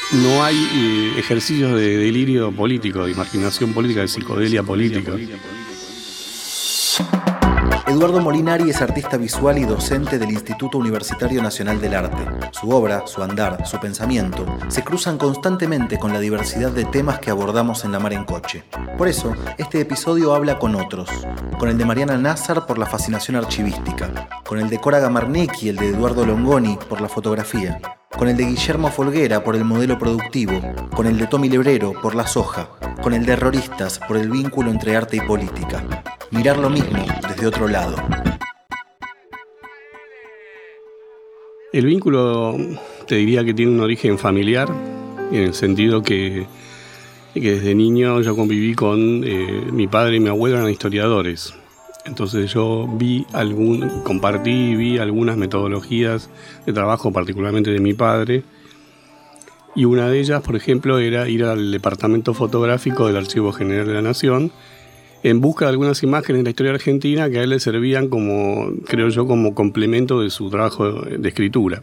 no hay ejercicios de delirio político, de imaginación política, de psicodelia política. Eduardo Molinari es artista visual y docente del Instituto Universitario Nacional del Arte. Su obra, su andar, su pensamiento se cruzan constantemente con la diversidad de temas que abordamos en La Mar en Coche. Por eso, este episodio habla con otros. Con el de Mariana Nazar por la fascinación archivística, con el de Cora Gamarnek y el de Eduardo Longoni por la fotografía, con el de Guillermo Folguera por el modelo productivo, con el de Tommy Lebrero por la soja, con el de Erroristas por el vínculo entre arte y política. Mirar lo mismo desde otro lado. El vínculo te diría que tiene un origen familiar, en el sentido que desde niño yo conviví con mi padre y mi abuelo, eran historiadores. Entonces yo compartí y vi algunas metodologías de trabajo, particularmente de mi padre. Y una de ellas, por ejemplo, era ir al departamento fotográfico del Archivo General de la Nación en busca de algunas imágenes de la historia argentina que a él le servían como, creo yo, como complemento de su trabajo de escritura.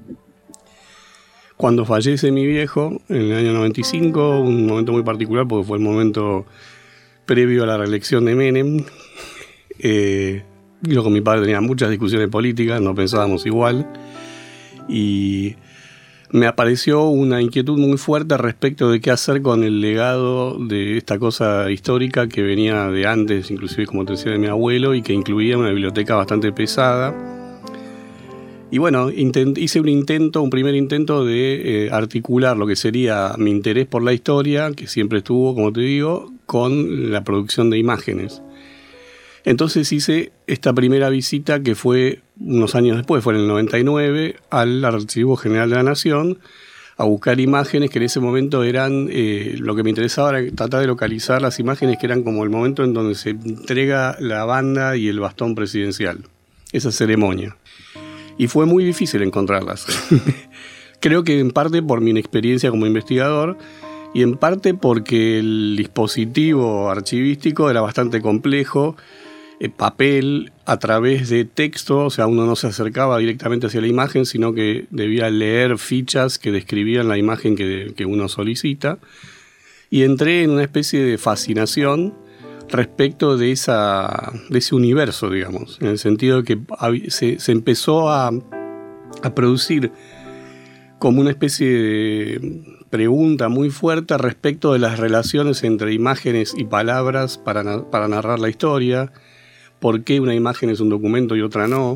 Cuando fallece mi viejo, en el año 95, un momento muy particular porque fue el momento previo a la reelección de Menem, yo con mi padre tenía muchas discusiones políticas, no pensábamos igual, y me apareció una inquietud muy fuerte respecto de qué hacer con el legado de esta cosa histórica que venía de antes, inclusive como te decía, de mi abuelo, y que incluía una biblioteca bastante pesada. Y bueno, hice un primer intento de articular lo que sería mi interés por la historia, que siempre estuvo, como te digo, con la producción de imágenes. Entonces hice esta primera visita que fue unos años después, fue en el 99, al Archivo General de la Nación, a buscar imágenes que en ese momento eran, lo que me interesaba era tratar de localizar las imágenes que eran como el momento en donde se entrega la banda y el bastón presidencial, esa ceremonia. Y fue muy difícil encontrarlas. Creo que en parte por mi inexperiencia como investigador, y en parte porque el dispositivo archivístico era bastante complejo, papel a través de texto, o sea, uno no se acercaba directamente hacia la imagen, sino que debía leer fichas que describían la imagen que uno solicita, y entré en una especie de fascinación respecto de ese universo, digamos, en el sentido de que se empezó a producir como una especie de pregunta muy fuerte respecto de las relaciones entre imágenes y palabras para narrar la historia. ¿Por qué una imagen es un documento y otra no?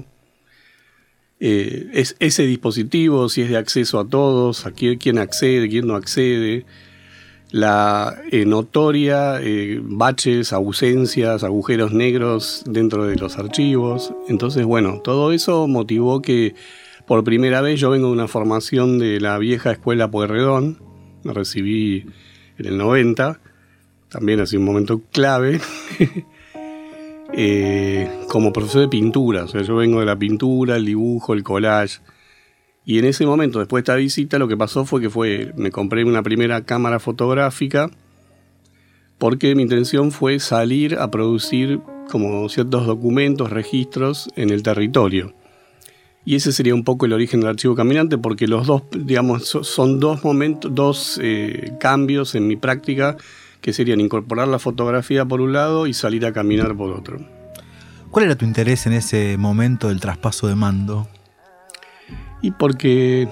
Es ese dispositivo, si es de acceso a todos, a quién accede, quién no accede, la notoria baches, ausencias, agujeros negros dentro de los archivos. Entonces, bueno, todo eso motivó que por primera vez yo vengo de una formación de la vieja escuela Pueyrredón, me recibí en el 90, también ha sido un momento clave. Como profesor de pintura, o sea, yo vengo de la pintura, el dibujo, el collage, y en ese momento, después de esta visita, lo que pasó fue que me compré una primera cámara fotográfica porque mi intención fue salir a producir como ciertos documentos, registros en el territorio. Y ese sería un poco el origen del Archivo Caminante, porque los dos, digamos, son dos cambios en mi práctica que serían incorporar la fotografía por un lado y salir a caminar por otro. ¿Cuál era tu interés en ese momento del traspaso de mando? Y porque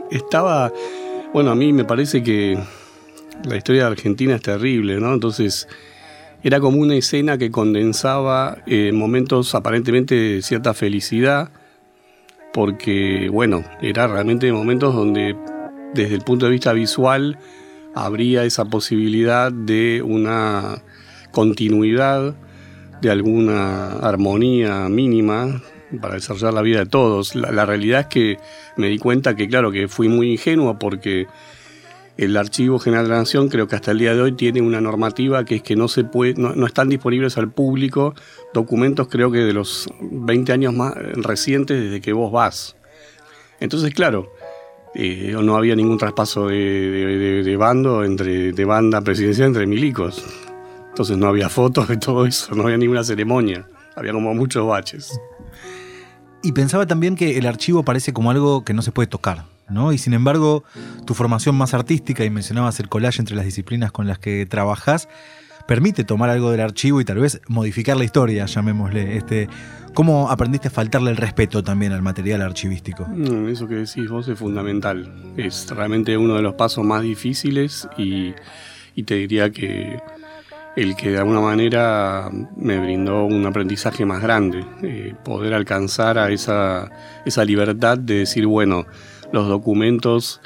a mí me parece que la historia de Argentina es terrible, ¿no? Entonces era como una escena que condensaba momentos aparentemente de cierta felicidad, porque, era realmente momentos donde desde el punto de vista visual habría esa posibilidad de una continuidad, de alguna armonía mínima para desarrollar la vida de todos. La realidad es que me di cuenta que, claro, que fui muy ingenuo porque el Archivo General de la Nación creo que hasta el día de hoy tiene una normativa que es que no están disponibles al público documentos, creo que de los 20 años más recientes desde que vos vas. Entonces, claro, no había ningún traspaso de bando de banda presidencial entre milicos. Entonces no había fotos de todo eso, no había ninguna ceremonia. Había como muchos baches. Y pensaba también que el archivo parece como algo que no se puede tocar. ¿no? Y sin embargo, tu formación más artística, y mencionabas el collage entre las disciplinas con las que trabajás, permite tomar algo del archivo y tal vez modificar la historia, llamémosle. ¿Cómo aprendiste a faltarle el respeto también al material archivístico? Eso que decís vos es fundamental. Es realmente uno de los pasos más difíciles y te diría que el que de alguna manera me brindó un aprendizaje más grande. Poder alcanzar a esa libertad de decir, bueno, los documentos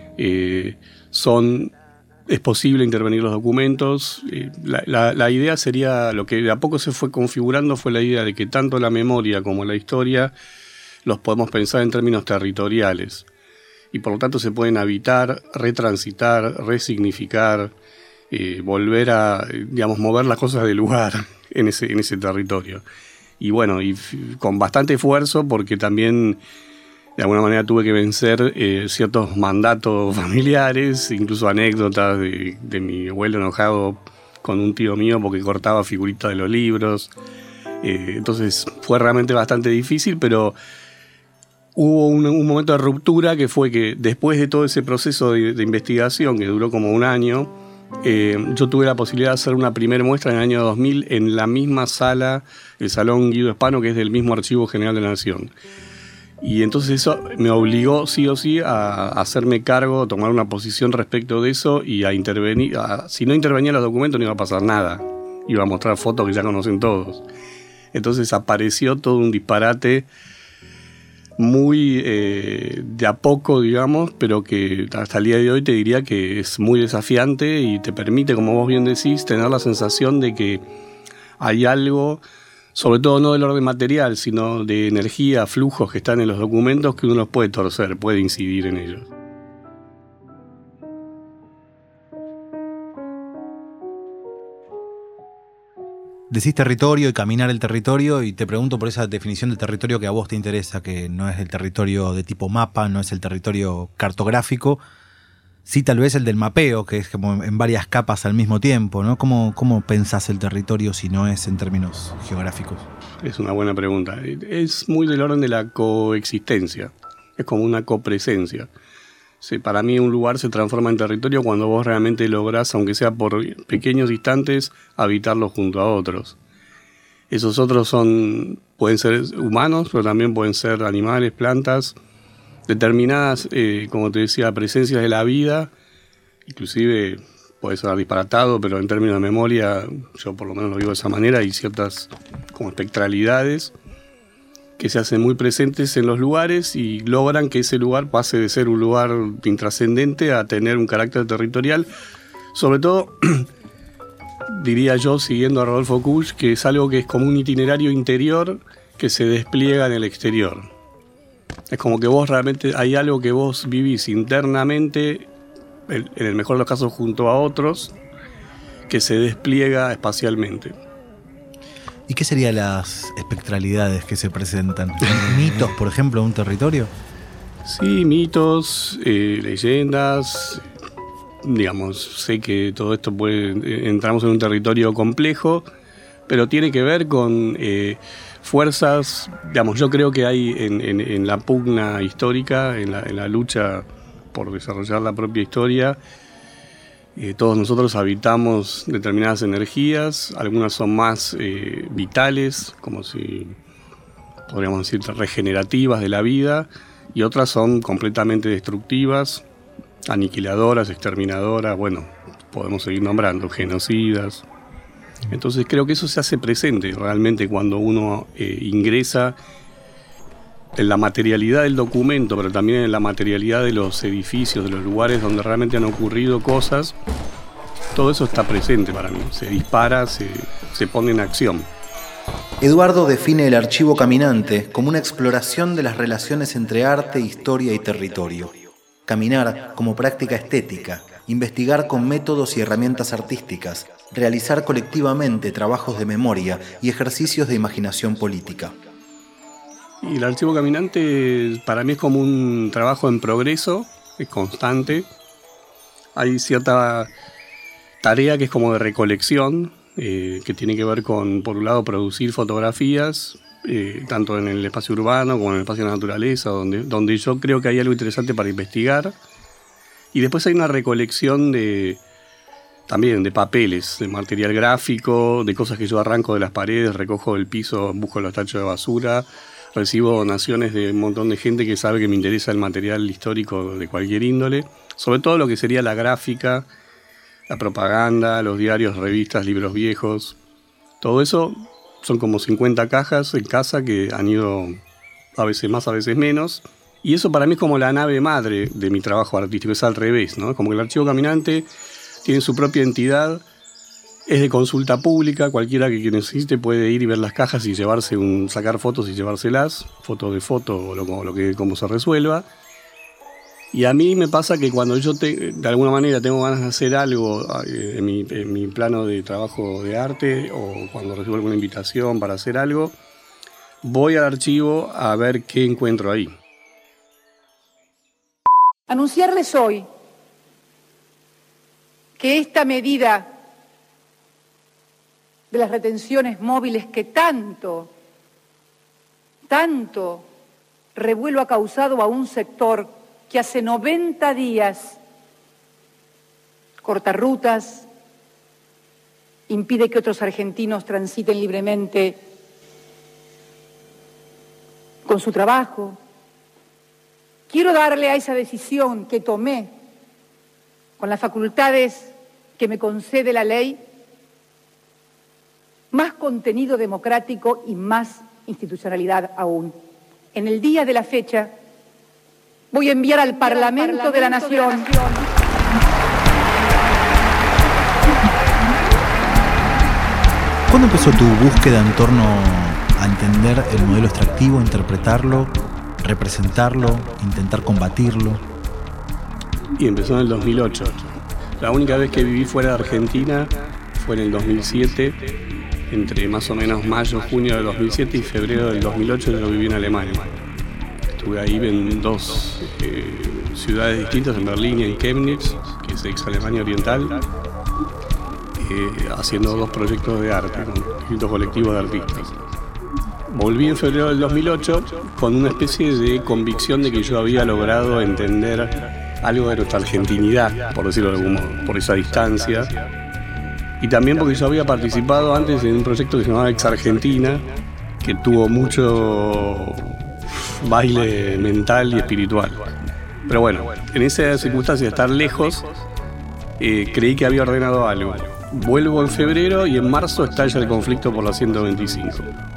es posible intervenir los documentos. La idea sería, lo que de a poco se fue configurando fue la idea de que tanto la memoria como la historia los podemos pensar en términos territoriales y por lo tanto se pueden habitar, retransitar, resignificar, volver a, digamos, mover las cosas del lugar en ese territorio. Y bueno, con bastante esfuerzo, porque también de alguna manera tuve que vencer ciertos mandatos familiares, incluso anécdotas de mi abuelo enojado con un tío mío porque cortaba figuritas de los libros. Entonces fue realmente bastante difícil, pero hubo un momento de ruptura que fue que después de todo ese proceso de investigación que duró como un año, yo tuve la posibilidad de hacer una primera muestra en el año 2000 en la misma sala, el Salón Guido Hispano, que es del mismo Archivo General de la Nación. Y entonces eso me obligó sí o sí a hacerme cargo, a tomar una posición respecto de eso y a intervenir. Si no intervenía en los documentos no iba a pasar nada, iba a mostrar fotos que ya conocen todos. Entonces apareció todo un disparate muy de a poco, digamos, pero que hasta el día de hoy te diría que es muy desafiante y te permite, como vos bien decís, tener la sensación de que hay algo, sobre todo no del orden material, sino de energía, flujos que están en los documentos que uno los puede torcer, puede incidir en ellos. Decís territorio y caminar el territorio, y te pregunto por esa definición del territorio que a vos te interesa, que no es el territorio de tipo mapa, no es el territorio cartográfico, sí tal vez el del mapeo, que es como en varias capas al mismo tiempo, ¿no? ¿Cómo pensás el territorio si no es en términos geográficos? Es una buena pregunta. Es muy del orden de la coexistencia, es como una copresencia. Sí, para mí un lugar se transforma en territorio cuando vos realmente lográs, aunque sea por pequeños instantes, habitarlo junto a otros. Esos otros pueden ser humanos, pero también pueden ser animales, plantas, determinadas, como te decía, presencias de la vida. Inclusive puede ser disparatado, pero en términos de memoria, yo por lo menos lo vivo de esa manera, hay ciertas como espectralidades que se hacen muy presentes en los lugares y logran que ese lugar pase de ser un lugar intrascendente a tener un carácter territorial. Sobre todo, diría yo, siguiendo a Rodolfo Kusch, que es algo que es como un itinerario interior que se despliega en el exterior. Es como que vos realmente hay algo que vos vivís internamente, en el mejor de los casos junto a otros, que se despliega espacialmente. ¿Y qué serían las espectralidades que se presentan? ¿Mitos, por ejemplo, de un territorio? Sí, mitos, leyendas. Digamos, sé que todo esto entramos en un territorio complejo, pero tiene que ver con fuerzas. Digamos, yo creo que hay en la pugna histórica, en la lucha por desarrollar la propia historia, todos nosotros habitamos determinadas energías, algunas son más vitales, como si podríamos decir regenerativas de la vida, y otras son completamente destructivas, aniquiladoras, exterminadoras, bueno, podemos seguir nombrando, genocidas. Entonces creo que eso se hace presente realmente cuando uno ingresa en la materialidad del documento, pero también en la materialidad de los edificios, de los lugares donde realmente han ocurrido cosas. Todo eso está presente para mí, se dispara, se pone en acción. Eduardo define el archivo caminante como una exploración de las relaciones entre arte, historia y territorio. Caminar como práctica estética, investigar con métodos y herramientas artísticas, realizar colectivamente trabajos de memoria y ejercicios de imaginación política. Y el archivo caminante para mí es como un trabajo en progreso, es constante. Hay cierta tarea que es como de recolección, que tiene que ver con, por un lado, producir fotografías, tanto en el espacio urbano como en el espacio de la naturaleza, donde yo creo que hay algo interesante para investigar. Y después hay una recolección también de papeles, de material gráfico, de cosas que yo arranco de las paredes, recojo del piso, busco los tachos de basura, recibo donaciones de un montón de gente que sabe que me interesa el material histórico de cualquier índole, sobre todo lo que sería la gráfica, la propaganda, los diarios, revistas, libros viejos. Todo eso son como 50 cajas en casa que han ido a veces más, a veces menos. Y eso para mí es como la nave madre de mi trabajo artístico, es al revés, ¿no? Como que el Archivo Caminante tiene su propia entidad, es de consulta pública, cualquiera que necesite puede ir y ver las cajas y sacar fotos y llevárselas, foto de foto o como se resuelva. Y a mí me pasa que cuando yo de alguna manera tengo ganas de hacer algo en mi plano de trabajo de arte, o cuando recibo alguna invitación para hacer algo, voy al archivo a ver qué encuentro ahí. Anunciarles hoy que esta medida de las retenciones móviles que tanto revuelo ha causado a un sector que hace 90 días corta rutas, impide que otros argentinos transiten libremente con su trabajo. Quiero darle a esa decisión que tomé con las facultades que me concede la ley más contenido democrático y más institucionalidad aún. En el día de la fecha voy a enviar al Parlamento de la Nación ¿Cuándo empezó tu búsqueda en torno a entender el modelo extractivo, interpretarlo, representarlo, intentar combatirlo? Y empezó en el 2008. La única vez que viví fuera de Argentina fue en el 2007, entre más o menos mayo, junio del 2007 y febrero del 2008 yo viví en Alemania. Estuve ahí en dos ciudades distintas, en Berlín y en Chemnitz, que es ex Alemania Oriental, haciendo 2 proyectos de arte con distintos colectivos de artistas. Volví en febrero del 2008 con una especie de convicción de que yo había logrado entender algo de nuestra argentinidad, por decirlo de algún modo, por esa distancia. Y también porque yo había participado antes en un proyecto que se llamaba Ex Argentina, que tuvo mucho baile mental y espiritual. Pero bueno, en esa circunstancia de estar lejos, creí que había ordenado algo. Vuelvo en febrero y en marzo estalla el conflicto por la 125,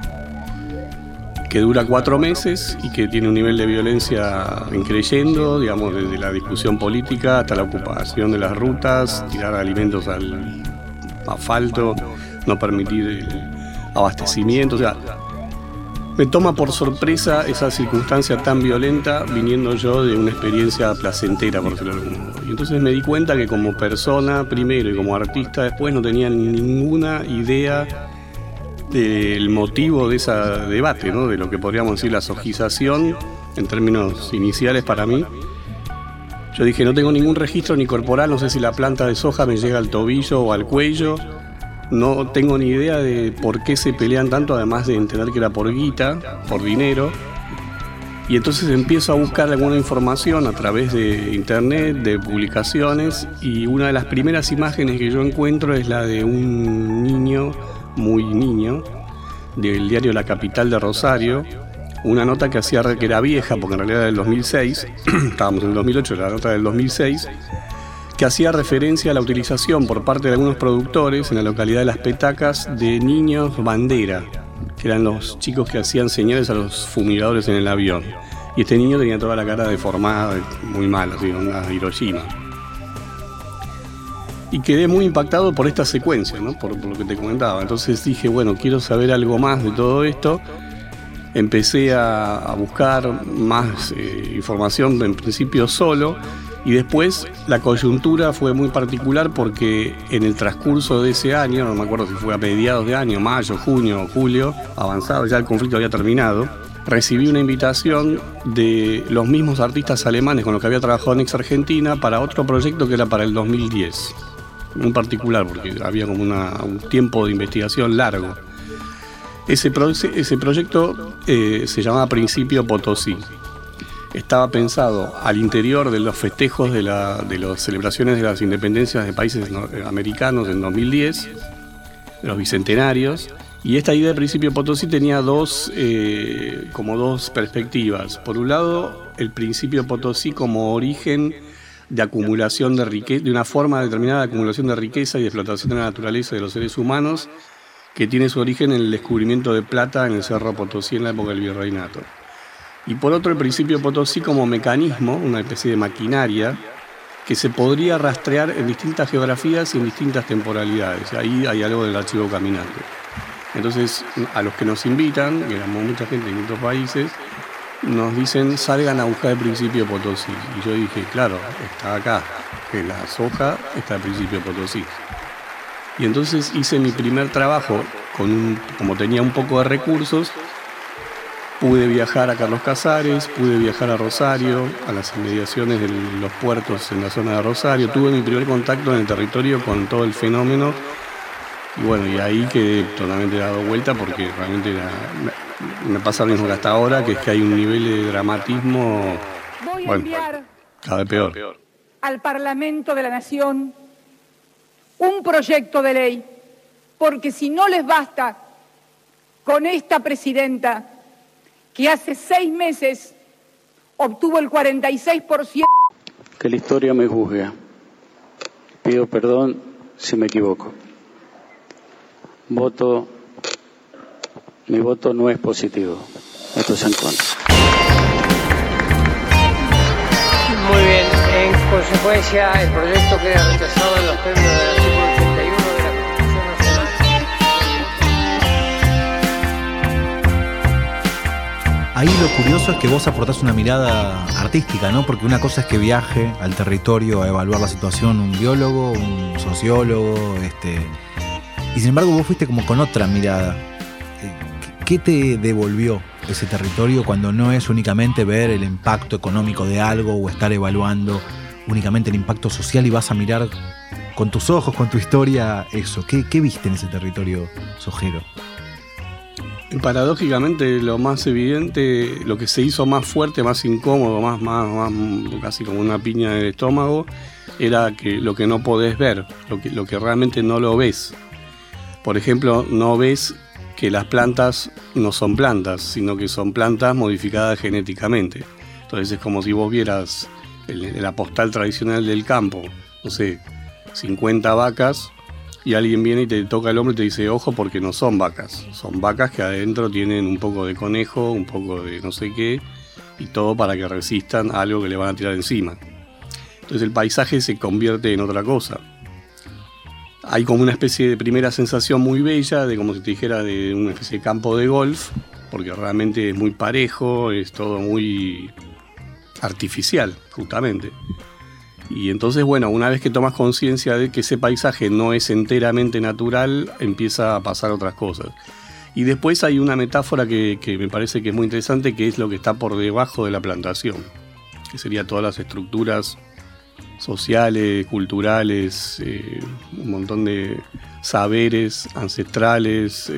que dura 4 meses y que tiene un nivel de violencia increyendo, digamos, desde la discusión política hasta la ocupación de las rutas, tirar alimentos al asfalto, no permitir el abastecimiento. O sea, me toma por sorpresa esa circunstancia tan violenta viniendo yo de una experiencia placentera, por decirlo de algún modo. Y entonces me di cuenta que como persona primero y como artista después no tenía ninguna idea del motivo de ese debate, ¿no? De lo que podríamos decir la sojización en términos iniciales para mí. Yo dije, no tengo ningún registro ni corporal, no sé si la planta de soja me llega al tobillo o al cuello, no tengo ni idea de por qué se pelean tanto, además de entender que era por guita, por dinero. Y entonces empiezo a buscar alguna información a través de internet, de publicaciones, y una de las primeras imágenes que yo encuentro es la de un niño, muy niño, del diario La Capital de Rosario, una nota que era vieja, porque en realidad era del 2006, estábamos en el 2008, la nota del 2006, que hacía referencia a la utilización por parte de algunos productores en la localidad de Las Petacas de niños bandera, que eran los chicos que hacían señales a los fumigadores en el avión. Y este niño tenía toda la cara deformada, muy mal, así, una Hiroshima. Y quedé muy impactado por esta secuencia, ¿no? Por lo que te comentaba. Entonces dije, bueno, quiero saber algo más de todo esto. Empecé a buscar más información, en principio solo, y después la coyuntura fue muy particular porque en el transcurso de ese año, no me acuerdo si fue a mediados de año, mayo, junio, julio, avanzado, ya el conflicto había terminado, recibí una invitación de los mismos artistas alemanes con los que había trabajado en Ex Argentina para otro proyecto que era para el 2010, muy particular porque había como un tiempo de investigación largo. Ese proyecto se llamaba Principio Potosí. Estaba pensado al interior de los festejos de las celebraciones de las independencias de países americanos en 2010, de los bicentenarios, y esta idea de Principio Potosí tenía dos perspectivas. Por un lado, el Principio Potosí como origen de acumulación de riqueza, de una forma determinada de acumulación de riqueza y de explotación de la naturaleza de los seres humanos, que tiene su origen en el descubrimiento de plata en el Cerro Potosí en la época del Virreinato. Y por otro, el Principio Potosí como mecanismo, una especie de maquinaria, que se podría rastrear en distintas geografías y en distintas temporalidades. Ahí hay algo del archivo caminante. Entonces, a los que nos invitan, que éramos mucha gente en distintos países, nos dicen, salgan a buscar el Principio Potosí. Y yo dije, claro, está acá, en la soja está el Principio Potosí. Y entonces hice mi primer trabajo, como tenía un poco de recursos, pude viajar a Carlos Casares, pude viajar a Rosario, a las inmediaciones de los puertos en la zona de Rosario. Tuve mi primer contacto en el territorio con todo el fenómeno. Y bueno, y ahí quedé totalmente dado vuelta porque realmente me pasa lo mismo que hasta ahora, que es que hay un nivel de dramatismo, cada vez peor. Al Parlamento de la Nación un proyecto de ley, porque si no les basta con esta presidenta que hace 6 meses obtuvo el 46%. Que la historia me juzgue. Pido perdón si me equivoco. Mi voto no es positivo. Esto es en contra. Muy bien, en consecuencia el proyecto queda rechazado en los términos del artículo 81 de la Constitución Nacional. Ahí lo curioso es que vos aportás una mirada artística, ¿no? Porque una cosa es que viaje al territorio a evaluar la situación un biólogo, un sociólogo, y sin embargo vos fuiste como con otra mirada. ¿Qué te devolvió ese territorio cuando no es únicamente ver el impacto económico de algo o estar evaluando únicamente el impacto social y vas a mirar con tus ojos, con tu historia, eso? ¿Qué viste en ese territorio sojero? Paradójicamente, lo más evidente, lo que se hizo más fuerte, más incómodo, más casi como una piña en el estómago, era que lo que no podés ver, lo que realmente no lo ves. Por ejemplo, no ves que las plantas no son plantas, sino que son plantas modificadas genéticamente. Entonces es como si vos vieras la postal tradicional del campo, no sé, 50 vacas, y alguien viene y te toca el hombro y te dice, ojo, porque no son vacas que adentro tienen un poco de conejo, un poco de no sé qué, y todo para que resistan a algo que le van a tirar encima. Entonces el paisaje se convierte en otra cosa. Hay como una especie de primera sensación muy bella, de como si te dijera de una especie de campo de golf, porque realmente es muy parejo, es todo muy artificial, justamente. Y entonces, bueno, una vez que tomas conciencia de que ese paisaje no es enteramente natural, empieza a pasar otras cosas. Y después hay una metáfora que me parece que es muy interesante, que es lo que está por debajo de la plantación, que sería todas las estructuras sociales, culturales, un montón de saberes ancestrales,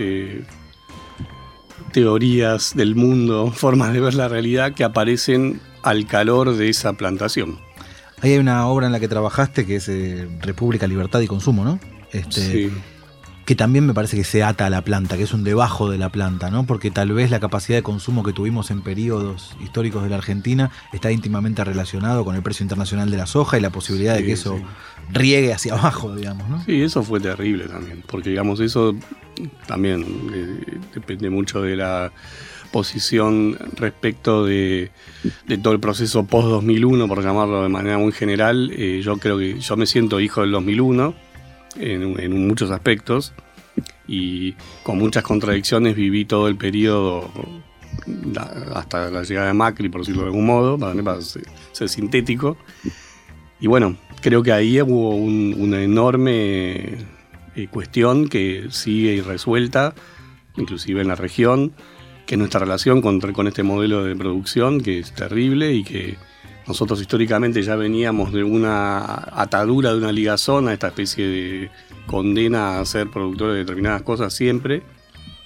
teorías del mundo, formas de ver la realidad que aparecen al calor de esa plantación. Ahí hay una obra en la que trabajaste que es República, Libertad y Consumo, ¿no? Sí. Que también me parece que se ata a la planta, que es un debajo de la planta, ¿no? Porque tal vez la capacidad de consumo que tuvimos en periodos históricos de la Argentina está íntimamente relacionado con el precio internacional de la soja y la posibilidad de que eso riegue hacia abajo, digamos, ¿no? Sí, eso fue terrible también, porque digamos eso también depende mucho de la posición respecto de todo el proceso post-2001, por llamarlo de manera muy general. Yo creo que yo me siento hijo del 2001 en muchos aspectos y con muchas contradicciones viví todo el periodo hasta la llegada de Macri, por decirlo de algún modo, para ser sintético. Y bueno, creo que ahí hubo una enorme cuestión que sigue irresuelta, inclusive en la región, que es nuestra relación con este modelo de producción, que es terrible y que nosotros históricamente ya veníamos de una atadura, de una ligazón a esta especie de condena a ser productores de determinadas cosas siempre.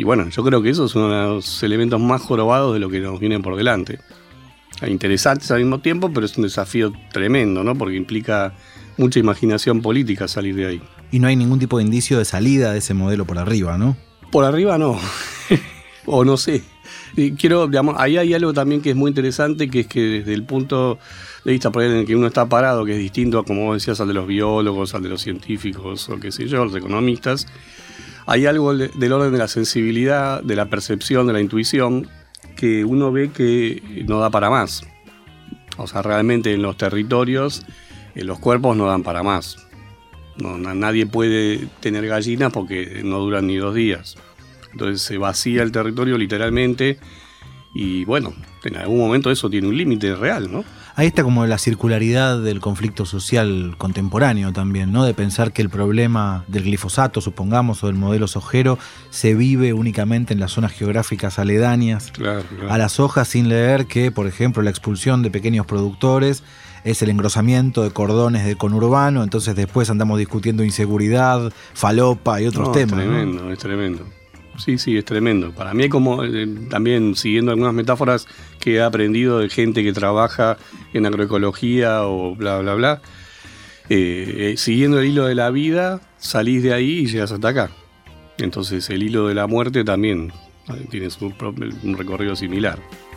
Y bueno, yo creo que eso es uno de los elementos más jorobados de lo que nos viene por delante. Interesantes al mismo tiempo, pero es un desafío tremendo, ¿no? Porque implica mucha imaginación política salir de ahí. Y no hay ningún tipo de indicio de salida de ese modelo por arriba, ¿no? Por arriba no. O no sé. Digamos, ahí hay algo también que es muy interesante, que es que desde el punto de vista por ahí en el que uno está parado, que es distinto a, como vos decías, al de los biólogos, al de los científicos, o qué sé yo, los economistas, hay algo del orden de la sensibilidad, de la percepción, de la intuición, que uno ve que no da para más. O sea, realmente en los territorios, los cuerpos no dan para más. No, nadie puede tener gallinas porque no duran ni 2 días. Entonces se vacía el territorio literalmente y bueno, en algún momento eso tiene un límite real, ¿no? Ahí está como la circularidad del conflicto social contemporáneo también, ¿no? De pensar que el problema del glifosato, supongamos, o del modelo sojero, se vive únicamente en las zonas geográficas aledañas a la soja, sin leer que, por ejemplo, la expulsión de pequeños productores es el engrosamiento de cordones de conurbano, entonces después andamos discutiendo inseguridad, falopa y otros temas. Es tremendo. Sí, es tremendo. Para mí, como también siguiendo algunas metáforas que he aprendido de gente que trabaja en agroecología o bla, bla, bla, siguiendo el hilo de la vida, salís de ahí y llegas hasta acá. Entonces el hilo de la muerte también tiene un recorrido similar.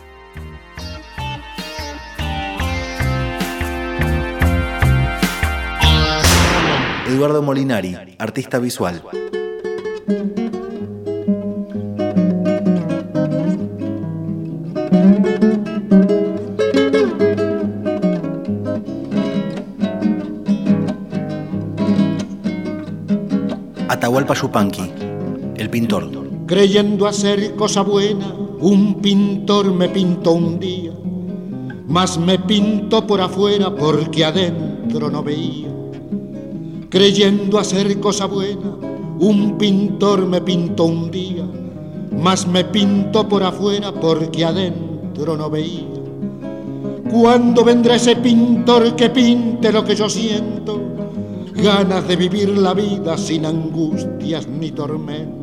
Eduardo Molinari, artista visual. Atahualpa Yupanqui, el pintor. Creyendo hacer cosa buena, un pintor me pintó un día, mas me pintó por afuera porque adentro no veía. Creyendo hacer cosa buena, un pintor me pintó un día, mas me pintó por afuera porque adentro no veía. ¿Cuándo vendrá ese pintor que pinte lo que yo siento? Ganas de vivir la vida sin angustias ni tormentos.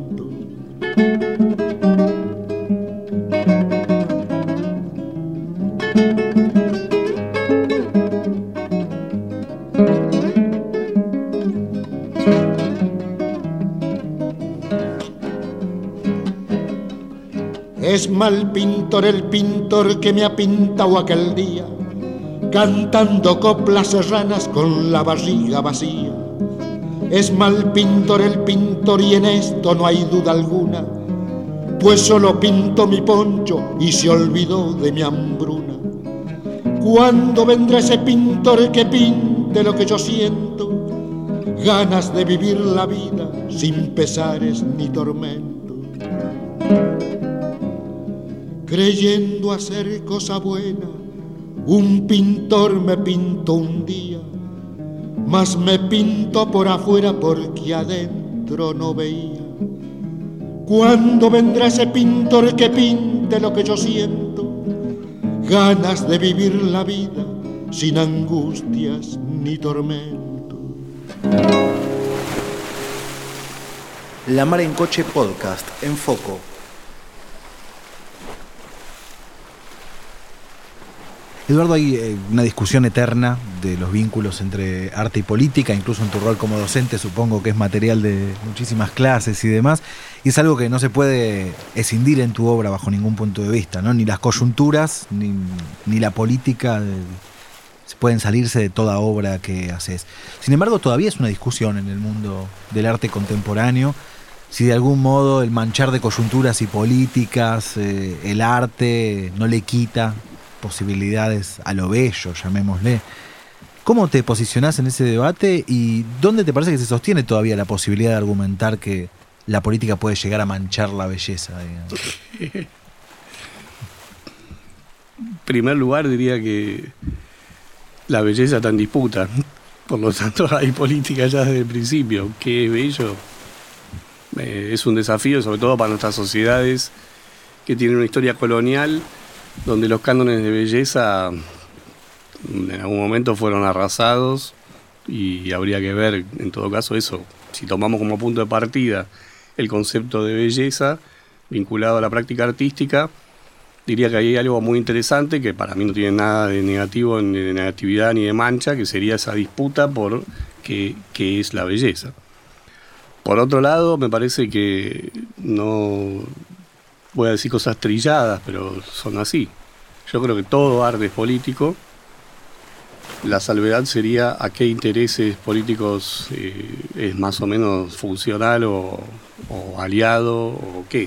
Es mal pintor el pintor que me ha pintado aquel día, cantando coplas serranas con la barriga vacía. Es mal pintor el pintor y en esto no hay duda alguna, pues solo pintó mi poncho y se olvidó de mi hambruna. ¿Cuándo vendrá ese pintor que pinte lo que yo siento? Ganas de vivir la vida sin pesares ni tormentos. Creyendo hacer cosa buena, un pintor me pintó un día, mas me pintó por afuera porque adentro no veía. ¿Cuándo vendrá ese pintor que pinte lo que yo siento? Ganas de vivir la vida sin angustias ni tormentos. La Mar en Coche Podcast, en Foco. Eduardo, hay una discusión eterna de los vínculos entre arte y política, incluso en tu rol como docente supongo que es material de muchísimas clases y demás, y es algo que no se puede escindir en tu obra bajo ningún punto de vista, ¿no? Ni las coyunturas, ni la política se pueden salirse de toda obra que haces. Sin embargo, todavía es una discusión en el mundo del arte contemporáneo, si de algún modo el manchar de coyunturas y políticas, el arte no le quita posibilidades a lo bello, llamémosle. ¿Cómo te posicionás en ese debate y dónde te parece que se sostiene todavía la posibilidad de argumentar que la política puede llegar a manchar la belleza, digamos? En primer lugar diría que la belleza está en disputa, por lo tanto hay política ya desde el principio. ¿Qué es bello? Es un desafío, sobre todo para nuestras sociedades que tienen una historia colonial donde los cánones de belleza en algún momento fueron arrasados, y habría que ver, en todo caso, eso. Si tomamos como punto de partida el concepto de belleza, vinculado a la práctica artística, diría que hay algo muy interesante que para mí no tiene nada de negativo, ni de negatividad ni de mancha, que sería esa disputa por qué es la belleza. Por otro lado, me parece que no voy a decir cosas trilladas, pero son así. Yo creo que todo arte es político. La salvedad sería a qué intereses políticos es más o menos funcional o aliado o qué.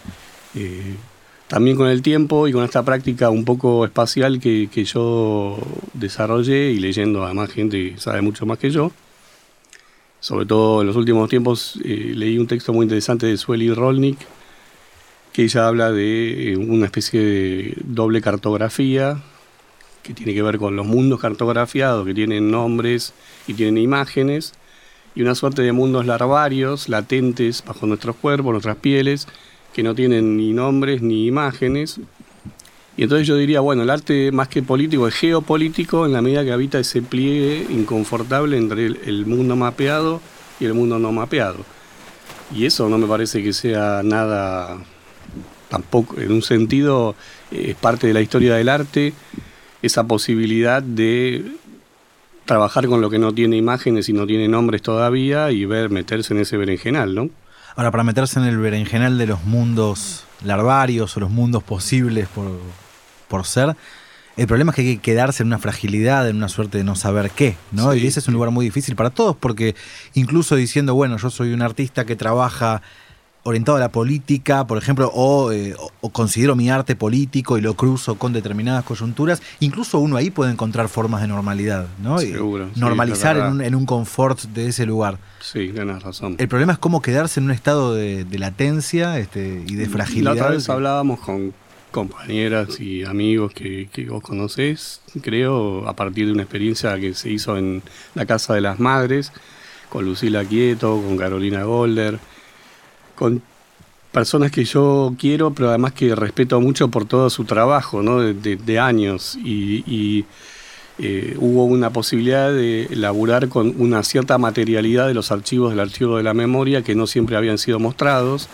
También con el tiempo y con esta práctica un poco espacial que yo desarrollé y leyendo además gente que sabe mucho más que yo, sobre todo en los últimos tiempos leí un texto muy interesante de Sueli Rolnik, que ella habla de una especie de doble cartografía que tiene que ver con los mundos cartografiados, que tienen nombres y tienen imágenes, y una suerte de mundos larvarios, latentes bajo nuestros cuerpos, nuestras pieles, que no tienen ni nombres ni imágenes. Y entonces yo diría, bueno, el arte más que político es geopolítico en la medida que habita ese pliegue inconfortable entre el mundo mapeado y el mundo no mapeado. Y eso no me parece que sea nada, tampoco, en un sentido, es parte de la historia del arte, esa posibilidad de trabajar con lo que no tiene imágenes y no tiene nombres todavía y meterse en ese berenjenal, ¿no? Ahora, para meterse en el berenjenal de los mundos larvarios o los mundos posibles por ser, el problema es que hay que quedarse en una fragilidad, en una suerte de no saber qué, ¿no? Sí, y ese es un lugar muy difícil para todos, porque incluso diciendo, bueno, yo soy un artista que trabaja orientado a la política, por ejemplo, o considero mi arte político y lo cruzo con determinadas coyunturas, incluso uno ahí puede encontrar formas de normalidad, ¿no? Seguro. Normalizar en un confort de ese lugar. Sí, tienes razón. El problema es cómo quedarse en un estado de latencia y de fragilidad. La otra vez hablábamos con compañeras y amigos que vos conocés, creo, a partir de una experiencia que se hizo en la Casa de las Madres, con Lucila Quieto, con Carolina Golder, con personas que yo quiero, pero además que respeto mucho por todo su trabajo, ¿no? de años, y hubo una posibilidad de laburar con una cierta materialidad de los archivos del Archivo de la Memoria que no siempre habían sido mostrados,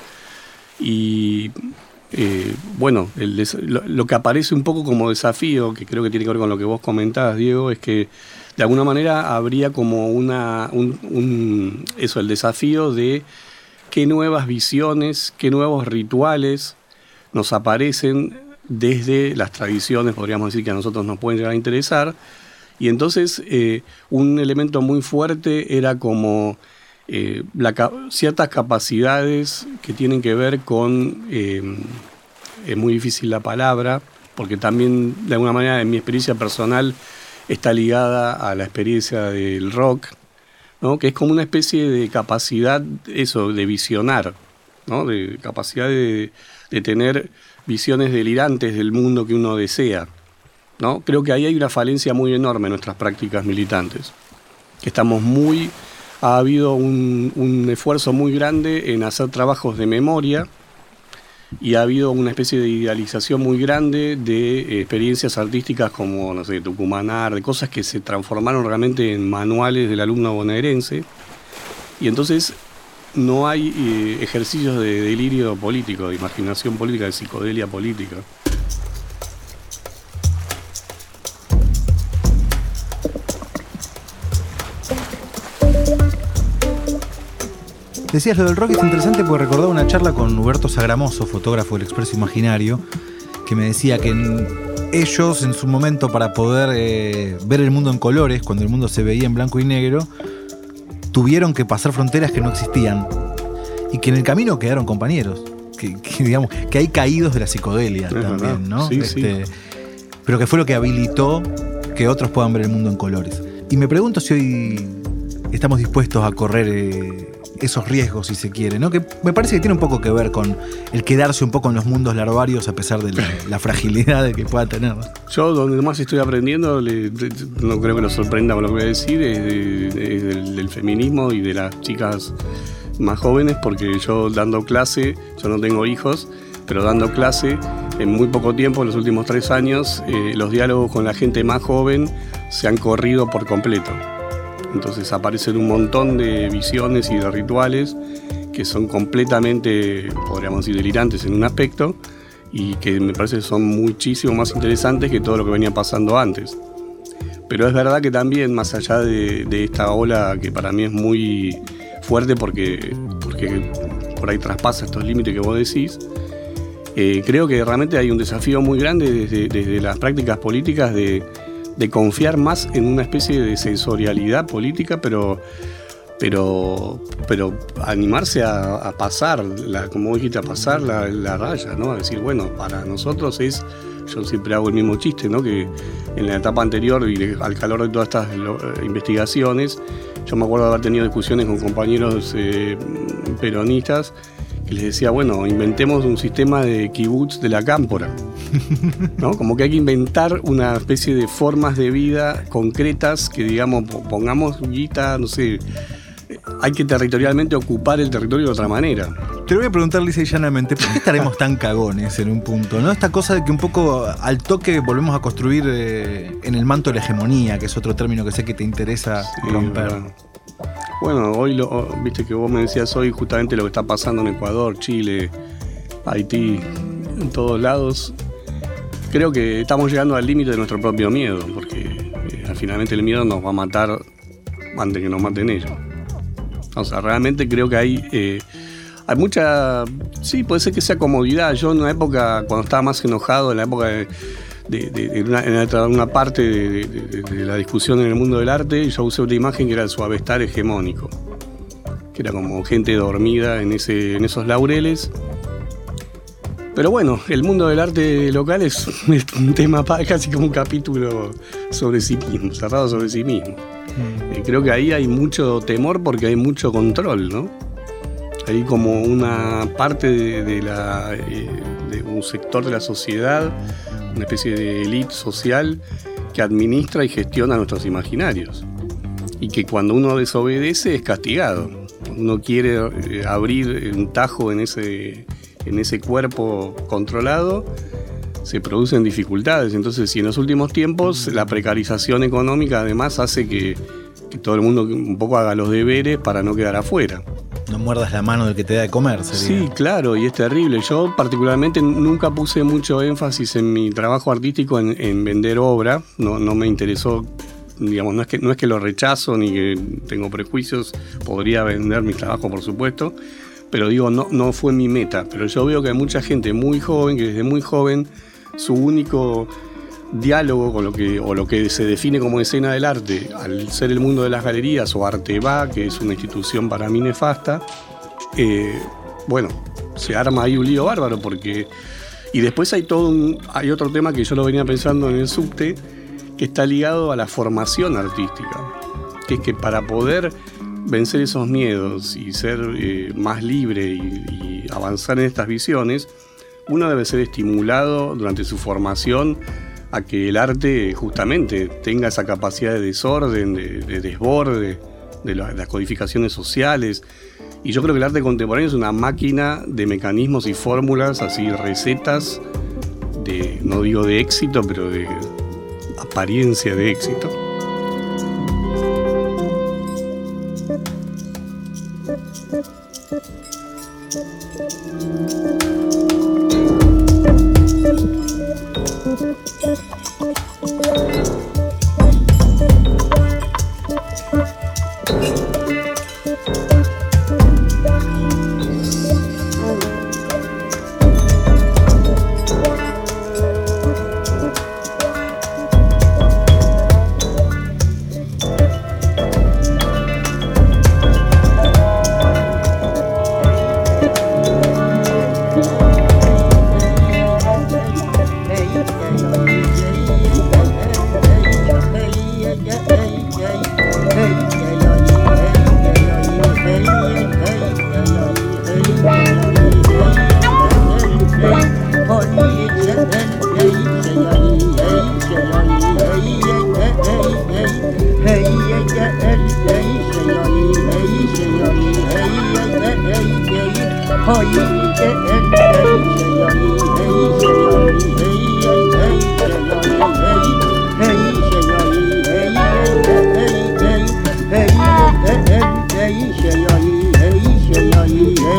y bueno, lo que aparece un poco como desafío, que creo que tiene que ver con lo que vos comentabas, Diego, es que de alguna manera habría como el desafío de qué nuevas visiones, qué nuevos rituales nos aparecen desde las tradiciones, podríamos decir, que a nosotros nos pueden llegar a interesar. Y entonces un elemento muy fuerte era como ciertas capacidades que tienen que ver con, es muy difícil la palabra, porque también de alguna manera en mi experiencia personal está ligada a la experiencia del rock, ¿no? Que es como una especie de capacidad, de visionar, ¿no? De capacidad de tener visiones delirantes del mundo que uno desea, ¿no? Creo que ahí hay una falencia muy enorme en nuestras prácticas militantes, que ha habido un esfuerzo muy grande en hacer trabajos de memoria, y ha habido una especie de idealización muy grande de experiencias artísticas como, no sé, Tucumanar, de cosas que se transformaron realmente en manuales del alumno bonaerense, y entonces no hay ejercicios de delirio político, de imaginación política, de psicodelia política. Decías lo del rock, es interesante porque recordaba una charla con Huberto Sagramoso, fotógrafo del Expreso Imaginario, que me decía que ellos en su momento, para poder ver el mundo en colores, cuando el mundo se veía en blanco y negro, tuvieron que pasar fronteras que no existían, y que en el camino quedaron compañeros, digamos, que hay caídos de la psicodelia también, ¿no? Sí, sí. Pero que fue lo que habilitó que otros puedan ver el mundo en colores. Y me pregunto si hoy estamos dispuestos a correr esos riesgos, si se quiere, ¿no? Que me parece que tiene un poco que ver con el quedarse un poco en los mundos larvarios a pesar de la fragilidad que pueda tener. Yo donde más estoy aprendiendo, no creo que lo sorprenda con lo que voy a decir, es del feminismo y de las chicas más jóvenes, porque yo dando clase, yo no tengo hijos, pero dando clase, en muy poco tiempo, en los últimos 3 años, los diálogos con la gente más joven se han corrido por completo. Entonces aparecen un montón de visiones y de rituales que son completamente, podríamos decir, delirantes en un aspecto, y que me parece que son muchísimo más interesantes que todo lo que venía pasando antes. Pero es verdad que también, más allá de esta ola que para mí es muy fuerte porque por ahí traspasa estos límites que vos decís, creo que realmente hay un desafío muy grande desde las prácticas políticas de confiar más en una especie de sensorialidad política, pero animarse a pasar, como dijiste, a pasar la raya, ¿no? A decir, bueno, para nosotros yo siempre hago el mismo chiste, ¿no? Que en la etapa anterior y al calor de todas estas investigaciones, yo me acuerdo de haber tenido discusiones con compañeros peronistas que les decía, bueno, inventemos un sistema de kibutz de la cámpora, ¿no? Como que hay que inventar una especie de formas de vida concretas que, digamos, pongamos guita, no sé, hay que territorialmente ocupar el territorio de otra manera. Te lo voy a preguntar lisa y llanamente, ¿por qué estaremos tan cagones en un punto? ¿No? Esta cosa de que un poco al toque volvemos a construir en el manto de la hegemonía, que es otro término que sé que te interesa romper. Bueno, hoy viste que vos me decías hoy justamente lo que está pasando en Ecuador, Chile, Haití, en todos lados. Creo que estamos llegando al límite de nuestro propio miedo, porque finalmente el miedo nos va a matar antes que nos maten ellos. O sea, realmente creo que hay mucha... Sí, puede ser que sea comodidad. Yo en una época, cuando estaba más enojado, en la época en una parte de la discusión en el mundo del arte, yo usé una imagen que era el suavestar hegemónico, que era como gente dormida en esos laureles. Pero bueno, el mundo del arte local es un tema casi como un capítulo sobre sí mismo, cerrado sobre sí mismo. Creo que ahí hay mucho temor porque hay mucho control, ¿no? Hay como una parte de un sector de la sociedad, una especie de élite social que administra y gestiona nuestros imaginarios. Y que cuando uno desobedece es castigado. Cuando uno quiere abrir un tajo en ese cuerpo controlado, se producen dificultades. Entonces, si en los últimos tiempos la precarización económica además hace que todo el mundo un poco haga los deberes para no quedar afuera. No muerdas la mano del que te da de comer, sería. Sí, claro, y es terrible. Yo particularmente nunca puse mucho énfasis en mi trabajo artístico en vender obra. No me interesó, digamos, no es que lo rechazo ni que tengo prejuicios. Podría vender mis trabajos, por supuesto, pero digo, no fue mi meta. Pero yo veo que hay mucha gente muy joven que desde muy joven su único diálogo con lo que se define como escena del arte, al ser el mundo de las galerías o Arteba, que es una institución para mí nefasta, bueno, se arma ahí un lío bárbaro porque... Y después hay otro tema que yo lo venía pensando en el subte, que está ligado a la formación artística, que es que para poder vencer esos miedos y ser más libre y avanzar en estas visiones, uno debe ser estimulado durante su formación a que el arte justamente tenga esa capacidad de desorden, de desborde, de las codificaciones sociales. Y yo creo que el arte contemporáneo es una máquina de mecanismos y fórmulas, así recetas, no digo de éxito, pero de apariencia de éxito. Hey,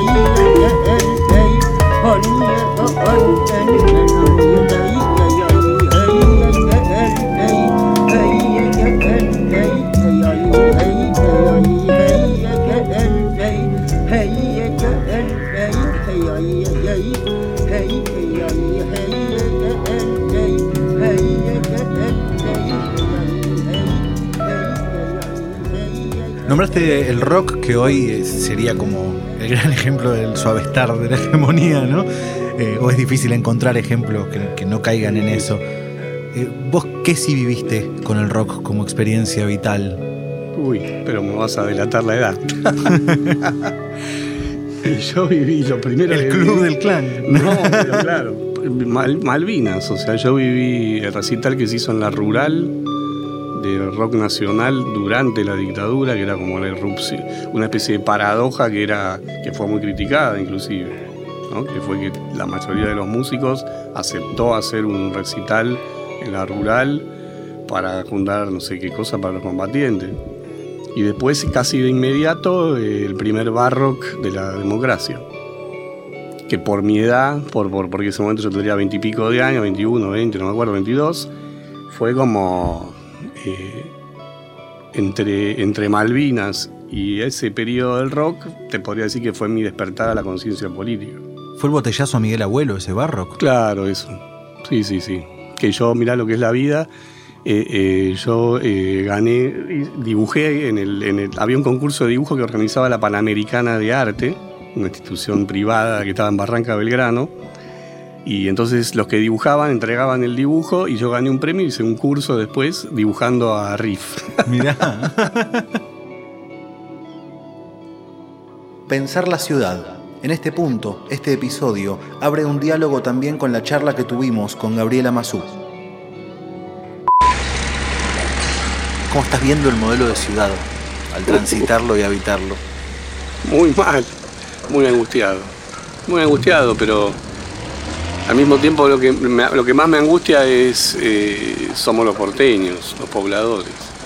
Nombraste el rock, que hoy sería como el gran ejemplo del suavestar de la hegemonía, ¿no? O es difícil encontrar ejemplos que no caigan en eso. ¿Vos qué sí viviste con el rock como experiencia vital? Uy, pero me vas a delatar la edad. Yo viví lo primero. El club del clan. No, pero claro. Malvinas, o sea, yo viví el recital que se hizo en la Rural de rock nacional durante la dictadura, que era como la irrupción, una especie de paradoja que fue muy criticada inclusive, ¿no? Que fue que la mayoría de los músicos aceptó hacer un recital en la Rural para juntar no sé qué cosa para los combatientes. Y después, casi de inmediato, el primer Barrock de la democracia. Que por mi edad, porque en ese momento yo tendría 20 y pico de años, 21, 20, no me acuerdo, 22, fue como entre Malvinas y ese periodo del rock, te podría decir que fue mi despertar a la conciencia política. ¿Fue el botellazo a Miguel Abuelo, ese Barrock? Claro, eso. Sí. Que yo, mirá lo que es la vida. Yo gané, dibujé había un concurso de dibujo que organizaba la Panamericana de Arte, una institución privada que estaba en Barranca Belgrano, y entonces los que dibujaban entregaban el dibujo y yo gané un premio y hice un curso después dibujando a Riff. Mirá. Pensar la ciudad. En este punto, este episodio abre un diálogo también con la charla que tuvimos con Gabriela Mazú. ¿Cómo estás viendo el modelo de ciudad al transitarlo y habitarlo? Muy mal, muy angustiado, pero al mismo tiempo lo que más me angustia es somos los porteños, los pobladores.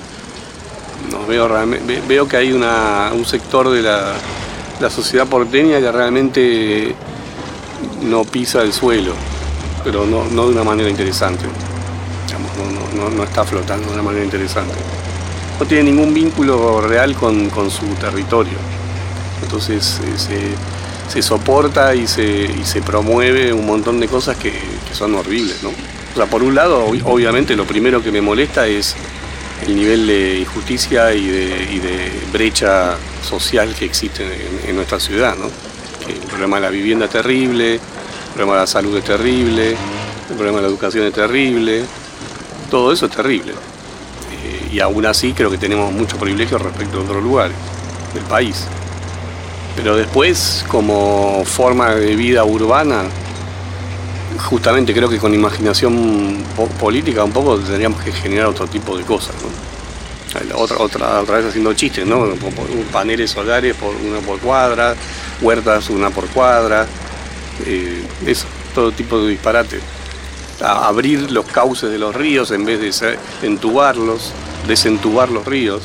Veo que hay un sector de la sociedad porteña que realmente no pisa el suelo, pero no de una manera interesante. No está flotando de una manera interesante. No tiene ningún vínculo real con su territorio. Entonces se soporta y se promueve un montón de cosas que son horribles, ¿no? O sea, por un lado, obviamente, lo primero que me molesta es el nivel de injusticia y de brecha social que existe en nuestra ciudad, ¿no? Que el problema de la vivienda es terrible, el problema de la salud es terrible, el problema de la educación es terrible. Todo eso es terrible. Y aún así creo que tenemos mucho privilegio respecto a otros lugares del país. Pero después, como forma de vida urbana, justamente creo que con imaginación política un poco tendríamos que generar otro tipo de cosas, ¿no? Otra vez haciendo chistes, ¿no? Paneles solares una por cuadra, huertas una por cuadra, eso, todo tipo de disparate. Abrir los cauces de los ríos en vez de entubarlos, desentubar los ríos.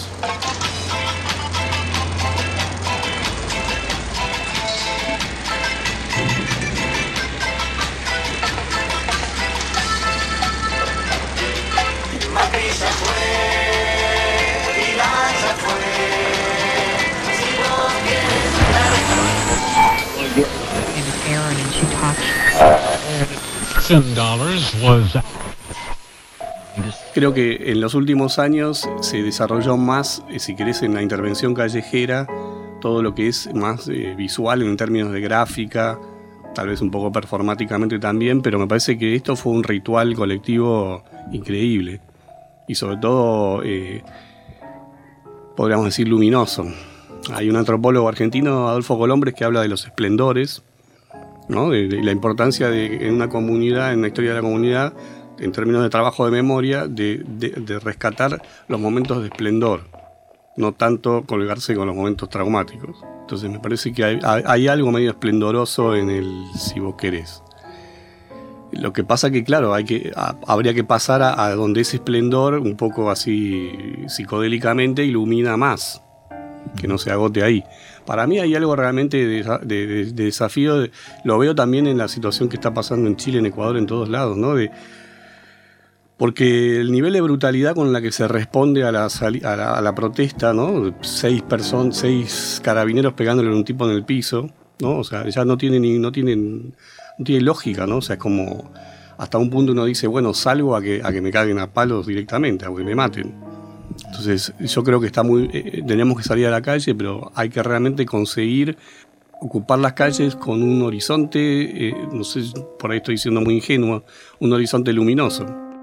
Creo que en los últimos años se desarrolló más, si querés, en la intervención callejera, todo lo que es más visual en términos de gráfica, tal vez un poco performáticamente también, pero me parece que esto fue un ritual colectivo increíble y sobre todo, podríamos decir, luminoso. Hay un antropólogo argentino, Adolfo Colombres, que habla de los esplendores, ¿no? De la importancia en una comunidad, en la historia de la comunidad, en términos de trabajo de memoria, de rescatar los momentos de esplendor, no tanto colgarse con los momentos traumáticos. Entonces me parece que hay algo medio esplendoroso en el si vos querés. Lo que pasa que, claro, habría que pasar a donde ese esplendor, un poco así psicodélicamente, ilumina más, que no se agote ahí. Para mí hay algo realmente de desafío, lo veo también en la situación que está pasando en Chile, en Ecuador, en todos lados, ¿no? Porque el nivel de brutalidad con la que se responde a la protesta, ¿no? 6 carabineros pegándole a un tipo en el piso, ¿no? O sea, ya no tiene lógica, ¿no? O sea, es como hasta un punto uno dice, bueno, salgo a que me caguen a palos directamente, a que me maten. Entonces yo creo que tenemos que salir a la calle, pero hay que realmente conseguir ocupar las calles con un horizonte, no sé, por ahí estoy siendo muy ingenuo, un horizonte luminoso.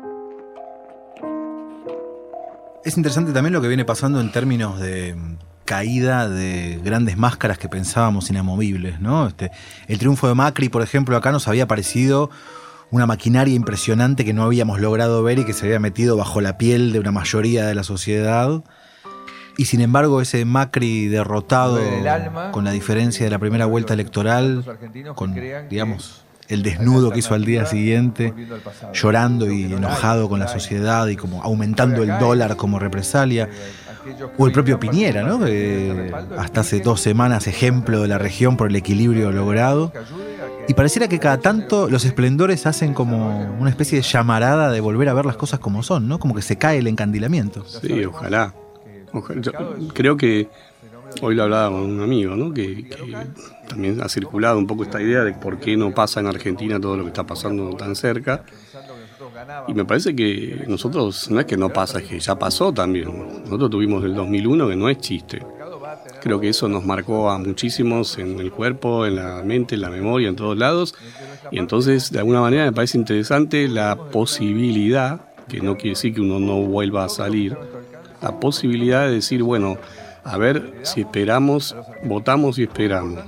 Es interesante también lo que viene pasando en términos de caída de grandes máscaras que pensábamos inamovibles, ¿no? El triunfo de Macri, por ejemplo, acá nos había parecido una maquinaria impresionante que no habíamos logrado ver y que se había metido bajo la piel de una mayoría de la sociedad. Y sin embargo, ese Macri derrotado, con la diferencia de la primera vuelta electoral, con, digamos, el desnudo que hizo al día siguiente, llorando y enojado con la sociedad y como aumentando el dólar como represalia. O el propio Piñera, ¿no? Hasta hace 2 semanas ejemplo de la región por el equilibrio logrado. Y pareciera que cada tanto los esplendores hacen como una especie de llamarada de volver a ver las cosas como son, ¿no? Como que se cae el encandilamiento. Sí, ojalá. Yo creo que hoy lo hablaba con un amigo, ¿no? Que también ha circulado un poco esta idea de por qué no pasa en Argentina todo lo que está pasando tan cerca. Y me parece que nosotros, no es que no pasa, es que ya pasó también. Nosotros tuvimos el 2001, que no es chiste. Creo que eso nos marcó a muchísimos en el cuerpo, en la mente, en la memoria, en todos lados. Y entonces, de alguna manera, me parece interesante la posibilidad, que no quiere decir que uno no vuelva a salir, la posibilidad de decir, bueno, a ver si esperamos, votamos y esperamos.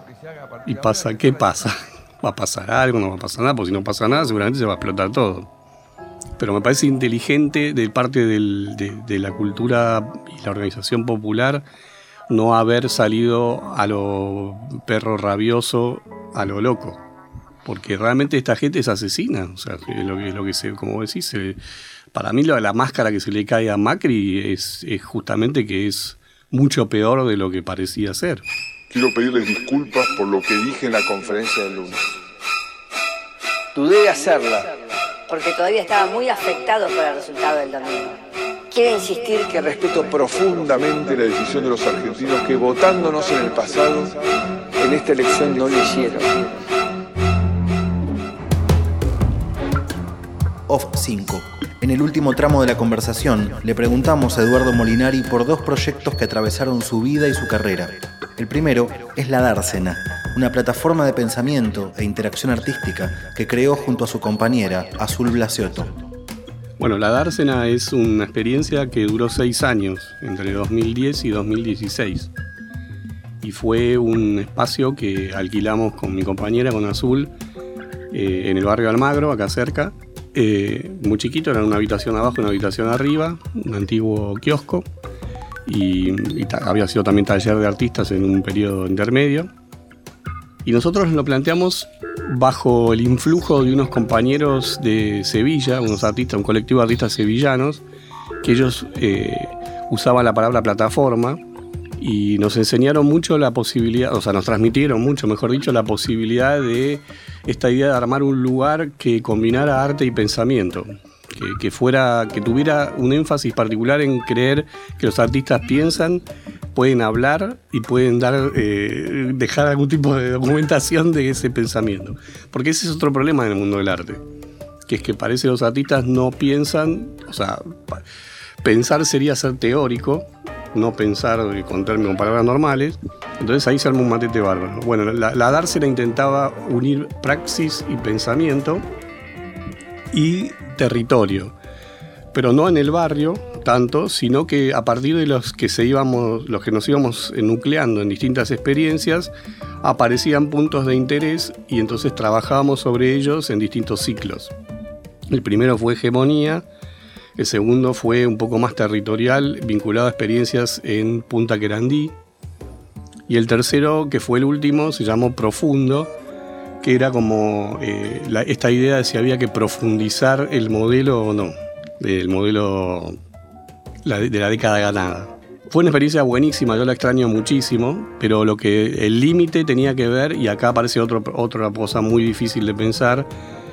Y pasa, ¿qué pasa? ¿Va a pasar algo? ¿No va a pasar nada? Porque si no pasa nada, seguramente se va a explotar todo. Pero me parece inteligente de parte de la cultura y la organización popular no haber salido a lo perro rabioso, a lo loco. Porque realmente esta gente es asesina. O sea, lo que se, como decís, para mí la máscara que se le cae a Macri es justamente que es mucho peor de lo que parecía ser. Quiero pedirles disculpas por lo que dije en la conferencia del lunes. Dudé de hacerla. Porque todavía estaba muy afectado por el resultado del domingo. Quiero insistir que respeto profundamente la decisión de los argentinos que, votándonos en el pasado, en esta elección no lo hicieron. Off 5. En el último tramo de la conversación, le preguntamos a Eduardo Molinari por 2 proyectos que atravesaron su vida y su carrera. El primero es La Dársena, una plataforma de pensamiento e interacción artística que creó junto a su compañera, Azul Blasiotto. Bueno, La Dársena es una experiencia que duró 6 años, entre 2010 y 2016. Y fue un espacio que alquilamos con mi compañera, con Azul, en el barrio Almagro, acá cerca. Muy chiquito, era una habitación abajo, una habitación arriba, un antiguo kiosco. Y había sido también taller de artistas en un periodo intermedio. Y nosotros lo planteamos bajo el influjo de unos compañeros de Sevilla, unos artistas, un colectivo de artistas sevillanos, que ellos usaban la palabra plataforma y nos enseñaron mucho la posibilidad, o sea, nos transmitieron mucho, mejor dicho, la posibilidad de esta idea de armar un lugar que combinara arte y pensamiento. Que tuviera un énfasis particular en creer que los artistas piensan, pueden hablar y pueden dejar algún tipo de documentación de ese pensamiento. Porque ese es otro problema en el mundo del arte, que es que parece que los artistas no piensan, o sea, pensar sería ser teórico, no pensar con palabras normales. Entonces ahí se arma un matete bárbaro. Bueno, la Dársena intentaba unir praxis y pensamiento y territorio, pero no en el barrio tanto, sino que a partir de los que nos íbamos nucleando en distintas experiencias, aparecían puntos de interés y entonces trabajábamos sobre ellos en distintos ciclos. El primero fue hegemonía, el segundo fue un poco más territorial, vinculado a experiencias en Punta Querandí, y el tercero, que fue el último, se llamó Profundo, que era como esta idea de si había que profundizar el modelo o no, el modelo de la década ganada. Fue una experiencia buenísima, yo la extraño muchísimo, pero el límite tenía que ver, y acá aparece otra cosa muy difícil de pensar,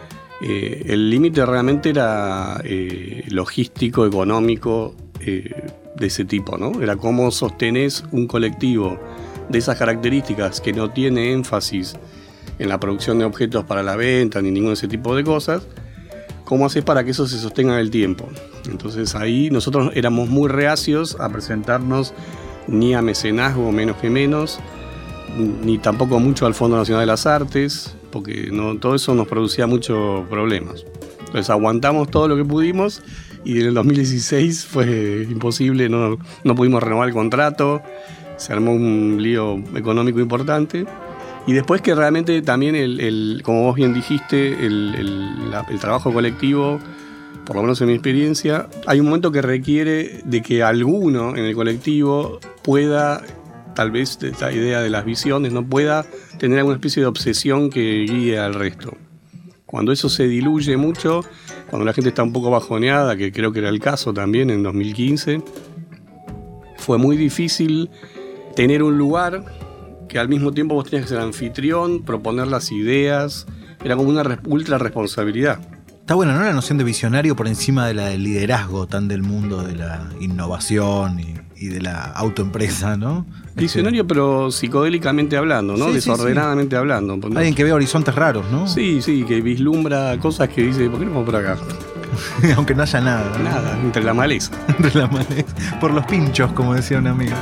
el límite realmente era logístico, económico, de ese tipo, ¿no? Era cómo sostenés un colectivo de esas características que no tiene énfasis en la producción de objetos para la venta ni ningún de ese tipo de cosas, ¿cómo haces para que eso se sostenga en el tiempo? Entonces ahí nosotros éramos muy reacios a presentarnos ni a mecenazgo, menos que menos, ni tampoco mucho al Fondo Nacional de las Artes, porque todo eso nos producía muchos problemas. Entonces aguantamos todo lo que pudimos y en el 2016 fue imposible, no pudimos renovar el contrato, se armó un lío económico importante. Y después que realmente también, como vos bien dijiste, el trabajo colectivo, por lo menos en mi experiencia, hay un momento que requiere de que alguno en el colectivo pueda, tal vez esta idea de las visiones, no pueda tener alguna especie de obsesión que guíe al resto. Cuando eso se diluye mucho, cuando la gente está un poco bajoneada, que creo que era el caso también en 2015, fue muy difícil tener un lugar que al mismo tiempo vos tenías que ser anfitrión, proponer las ideas, era como una ultra responsabilidad. Está buena, ¿no? La noción de visionario por encima de la del liderazgo tan del mundo de la innovación y de la autoempresa, ¿no? Visionario, pero psicodélicamente hablando, ¿no? Sí, desordenadamente hablando. Alguien que ve horizontes raros, ¿no? Sí, que vislumbra cosas que dice, ¿por qué no vamos por acá? Aunque no haya nada, ¿no? Nada, entre la maleza. Entre la maleza. Por los pinchos, como decía un amigo.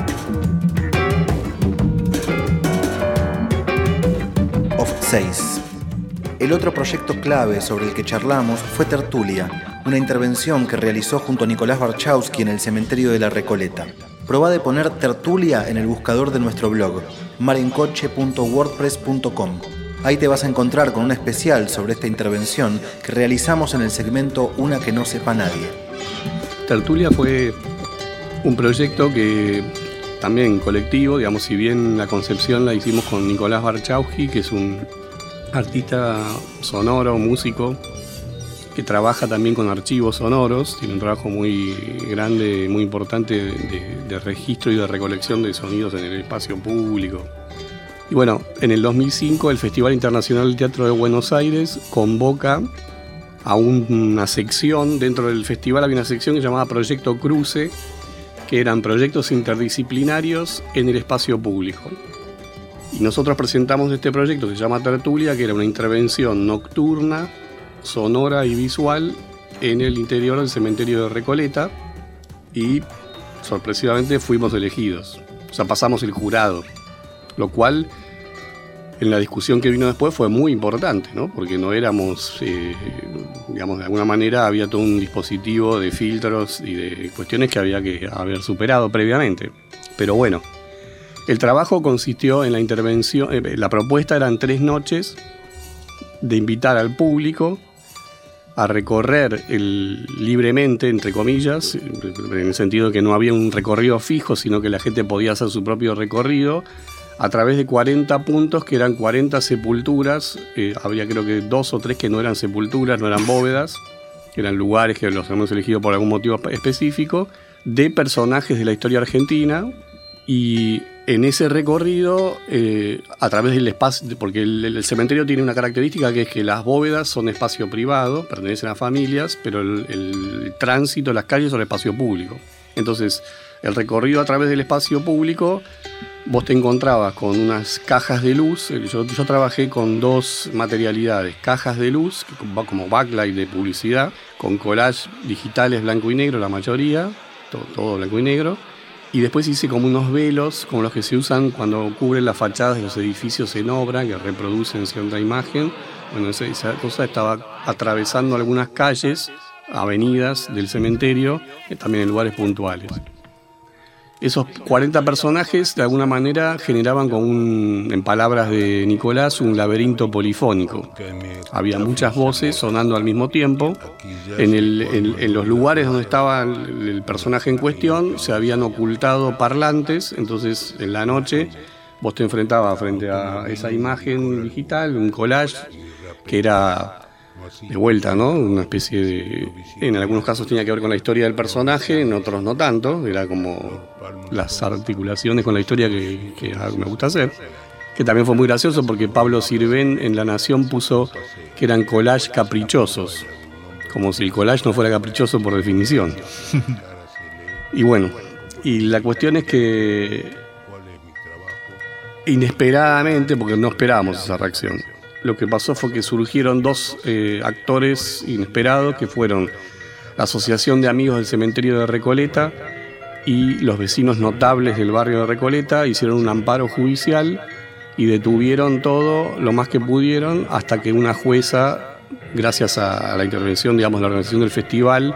Off 6. El otro proyecto clave sobre el que charlamos fue Tertulia, una intervención que realizó junto a Nicolás Barchowski en el cementerio de la Recoleta. Probá de poner Tertulia en el buscador de nuestro blog, marencoche.wordpress.com. Ahí te vas a encontrar con un especial sobre esta intervención que realizamos en el segmento Una que no sepa nadie. Tertulia fue un proyecto que también colectivo, digamos, si bien la concepción la hicimos con Nicolás Barchowski, que es un artista sonoro, músico, que trabaja también con archivos sonoros, tiene un trabajo muy grande, muy importante de registro y de recolección de sonidos en el espacio público. Y bueno, en el 2005 el Festival Internacional del Teatro de Buenos Aires convoca a una sección, dentro del festival había una sección que se llamaba Proyecto Cruce, que eran proyectos interdisciplinarios en el espacio público. Y nosotros presentamos este proyecto que se llama Tertulia, que era una intervención nocturna, sonora y visual en el interior del cementerio de Recoleta, y sorpresivamente fuimos elegidos. O sea, pasamos el jurado, lo cual en la discusión que vino después fue muy importante, ¿no? Porque no éramos, digamos, de alguna manera había todo un dispositivo de filtros y de cuestiones que había que haber superado previamente. Pero bueno, el trabajo consistió en la intervención, la propuesta eran 3 noches de invitar al público a recorrer libremente, entre comillas, en el sentido de que no había un recorrido fijo, sino que la gente podía hacer su propio recorrido, a través de 40 puntos que eran 40 sepulturas. Había creo que 2 o 3 que no eran sepulturas, no eran bóvedas, eran lugares que los hemos elegido por algún motivo específico, de personajes de la historia argentina. Y en ese recorrido, a través del espacio, porque el cementerio tiene una característica que es que las bóvedas son espacio privado, pertenecen a familias, pero el tránsito, las calles son espacio público. Entonces, el recorrido a través del espacio público, vos te encontrabas con unas cajas de luz. Yo trabajé con 2 materialidades: cajas de luz, como backlight de publicidad, con collage digitales blanco y negro, la mayoría, todo blanco y negro. Y después hice como unos velos, como los que se usan cuando cubren las fachadas de los edificios en obra, que reproducen cierta imagen. Bueno, esa cosa estaba atravesando algunas calles, avenidas del cementerio, también en lugares puntuales. Esos 40 personajes de alguna manera generaban, en palabras de Nicolás, un laberinto polifónico. Había muchas voces sonando al mismo tiempo. En los lugares donde estaba el personaje en cuestión se habían ocultado parlantes, entonces en la noche vos te enfrentabas frente a esa imagen digital, un collage que era de vuelta, ¿no? Una especie de... En algunos casos tenía que ver con la historia del personaje, en otros no tanto. Era como las articulaciones con la historia que me gusta hacer. Que también fue muy gracioso porque Pablo Sirven en La Nación puso que eran collage caprichosos. Como si el collage no fuera caprichoso por definición. Y bueno, y la cuestión es que inesperadamente, porque no esperábamos esa reacción, lo que pasó fue que surgieron dos actores inesperados, que fueron la Asociación de Amigos del Cementerio de Recoleta y los vecinos notables del barrio de Recoleta. Hicieron un amparo judicial y detuvieron todo lo más que pudieron hasta que una jueza, gracias a la intervención, digamos, de la organización del festival,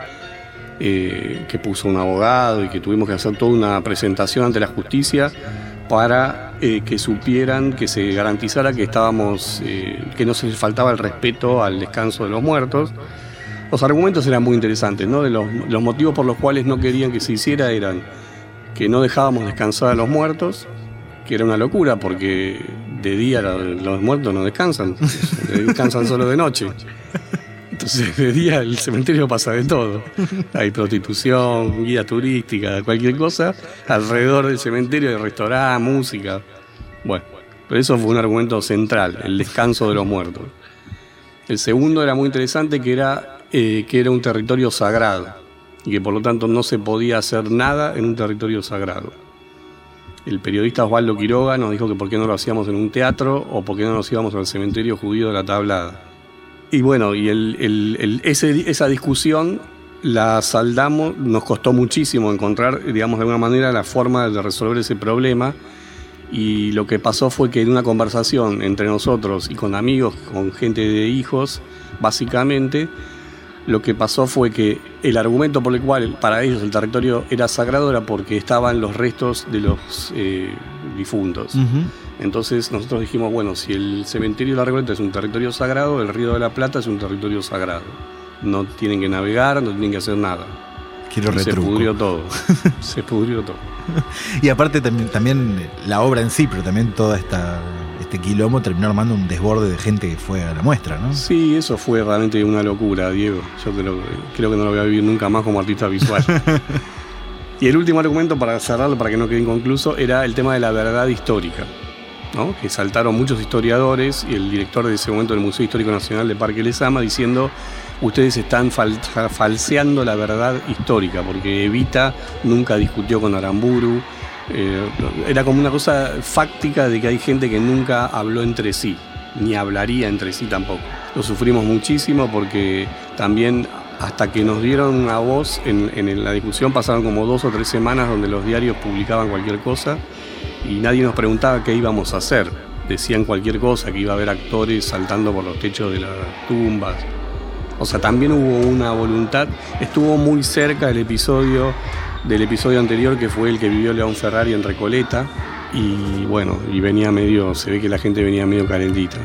que puso un abogado y que tuvimos que hacer toda una presentación ante la justicia para que supieran, que se garantizara que estábamos, que no se faltaba el respeto al descanso de los muertos. Los argumentos eran muy interesantes, ¿no? Los motivos por los cuales no querían que se hiciera eran que no dejábamos descansar a los muertos, que era una locura porque de día los muertos no descansan, descansan solo de noche. Entonces de día el cementerio pasa de todo. Hay prostitución, guía turística, cualquier cosa. Alrededor del cementerio hay restaurante, música. Bueno, pero eso fue un argumento central, el descanso de los muertos. El segundo era muy interesante, que era un territorio sagrado y que por lo tanto no se podía hacer nada en un territorio sagrado. El periodista Osvaldo Quiroga nos dijo que por qué no lo hacíamos en un teatro o por qué no nos íbamos al cementerio judío de la Tablada. Y bueno, y esa discusión la saldamos, nos costó muchísimo encontrar, digamos, de alguna manera la forma de resolver ese problema. Y lo que pasó fue que en una conversación entre nosotros y con amigos, con gente de hijos, básicamente, lo que pasó fue que el argumento por el cual para ellos el territorio era sagrado era porque estaban los restos de los difuntos. Uh-huh. Entonces nosotros dijimos, bueno, si el cementerio de la Recoleta es un territorio sagrado, el Río de la Plata es un territorio sagrado. No tienen que navegar, no tienen que hacer nada. Se pudrió todo. Se pudrió todo. Y aparte también la obra en sí, pero también todo este quilombo terminó armando un desborde de gente que fue a la muestra, ¿no? Sí, eso fue realmente una locura, Diego. Yo creo que no lo voy a vivir nunca más como artista visual. Y el último argumento, para cerrarlo, para que no quede inconcluso, era el tema de la verdad histórica, ¿no? Que saltaron muchos historiadores y el director de ese momento del Museo Histórico Nacional de Parque Lezama diciendo: ustedes están falseando la verdad histórica, porque Evita nunca discutió con Aramburu. Era como una cosa fáctica de que hay gente que nunca habló entre sí, ni hablaría entre sí tampoco. Lo sufrimos muchísimo porque también, hasta que nos dieron una voz en la discusión, pasaron como 2 o 3 semanas donde los diarios publicaban cualquier cosa y nadie nos preguntaba qué íbamos a hacer. Decían cualquier cosa, que iba a haber actores saltando por los techos de las tumbas. O sea, también hubo una voluntad. Estuvo muy cerca del episodio anterior, que fue el que vivió León Ferrari en Recoleta. Y bueno, se ve que la gente venía medio calentita.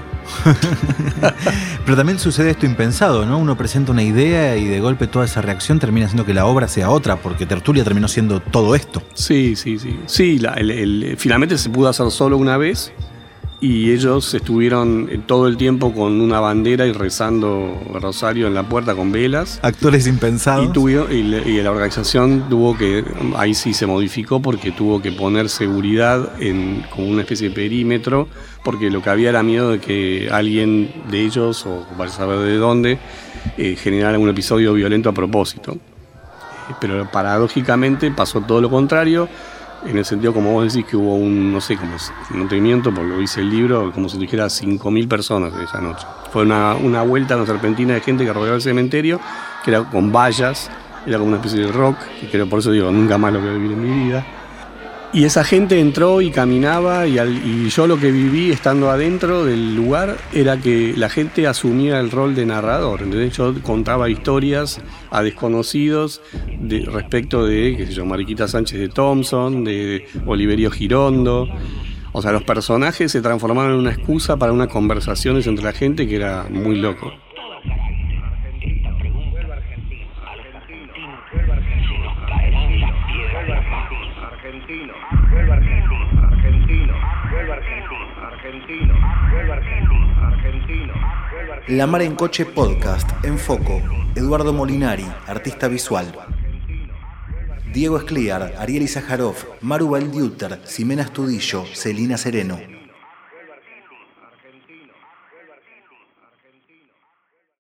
Pero también sucede esto impensado, ¿no? Uno presenta una idea y de golpe toda esa reacción termina haciendo que la obra sea otra, porque Tertulia terminó siendo todo esto. Sí. Sí, finalmente se pudo hacer solo una vez y ellos estuvieron todo el tiempo con una bandera y rezando rosario en la puerta con velas. Actores impensados. Y la organización ahí sí se modificó porque tuvo que poner seguridad como una especie de perímetro, porque lo que había era miedo de que alguien de ellos, o para saber de dónde, generara un episodio violento a propósito. Pero paradójicamente pasó todo lo contrario. En el sentido, como vos decís, que hubo no te miento, porque lo hice el libro, como si dijera 5.000 personas esa noche. Fue una vuelta, una serpentina de gente que rodeaba el cementerio, que era con vallas, era como una especie de rock, y creo, por eso digo, nunca más lo voy a vivir en mi vida. Y esa gente entró y caminaba, y yo lo que viví estando adentro del lugar era que la gente asumía el rol de narrador. Entonces yo contaba historias a desconocidos respecto de, qué sé yo, Mariquita Sánchez de Thompson, de Oliverio Girondo. O sea, los personajes se transformaron en una excusa para unas conversaciones entre la gente que era muy loco. La Mar en Coche Podcast, en foco, Eduardo Molinari, artista visual. Diego Escliar, Ariel Izajarov, Maru Baldiuter, Ximena Estudillo, Celina Sereno.